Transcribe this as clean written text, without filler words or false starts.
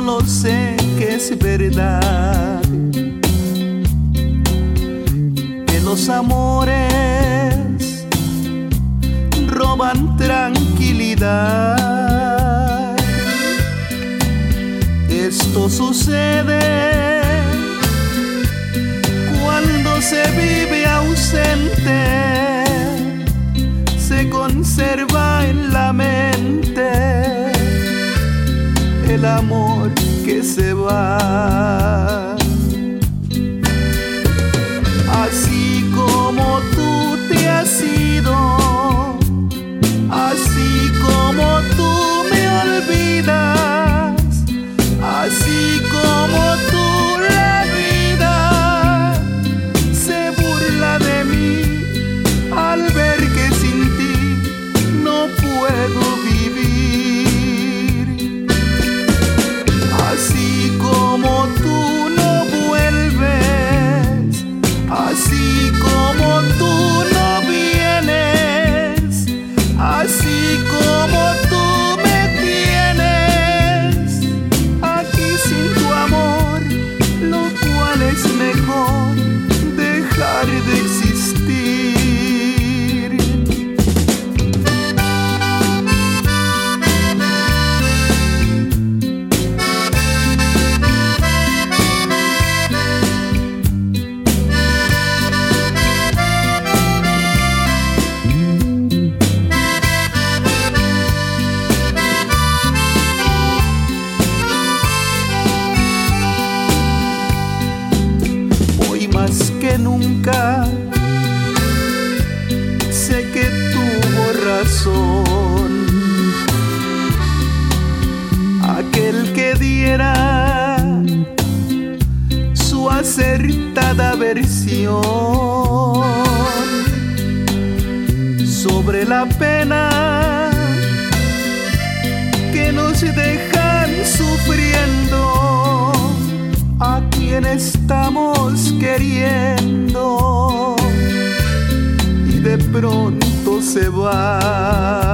solo sé que es verdad, que los amores roban tranquilidad. Esto sucede cuando se vive ausente, se conserva en la mente el amor que se va. Así como tú te has ido, así como tú me olvidas, así como tú la vida se burla de mí al ver que sin ti no puedo vivir. Así como tú no vuelves, así como tú no vienes, así como tú me tienes aquí sin tu amor, lo cual es mejor dejar de existir. Hoy más que nunca sé que tuvo razón aquel que diera su acertada versión sobre la pena que nos dejan sufriendo a quien estamos queriendo y de pronto se va.